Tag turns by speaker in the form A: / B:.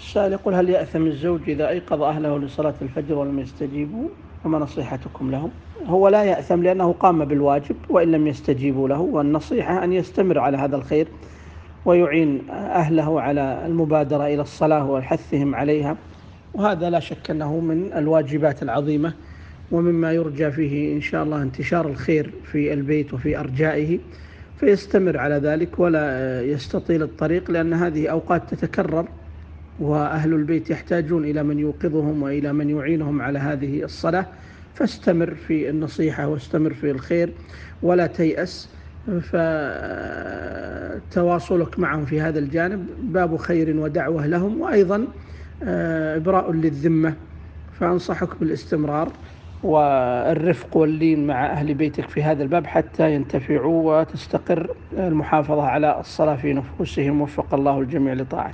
A: السائل يقول: هل يأثم الزوج إذا أيقظ أهله لصلاة الفجر ولم يستجيبوا؟ وما نصيحتكم لهم؟ هو لا يأثم لأنه قام بالواجب وإن لم يستجيبوا له، والنصيحة أن يستمر على هذا الخير ويعين أهله على المبادرة إلى الصلاة وحثهم عليها، وهذا لا شك أنه من الواجبات العظيمة ومما يرجى فيه إن شاء الله انتشار الخير في البيت وفي أرجائه، فيستمر على ذلك ولا يستطيل الطريق، لأن هذه أوقات تتكرر وأهل البيت يحتاجون إلى من يوقظهم وإلى من يعينهم على هذه الصلاة. فاستمر في النصيحة واستمر في الخير ولا تيأس، فتواصلك معهم في هذا الجانب باب خير ودعوة لهم، وأيضا إبراء للذمة. فأنصحك بالاستمرار والرفق واللين مع أهل بيتك في هذا الباب حتى ينتفعوا وتستقر المحافظة على الصلاة في نفوسهم. وفق الله الجميع لطاعته.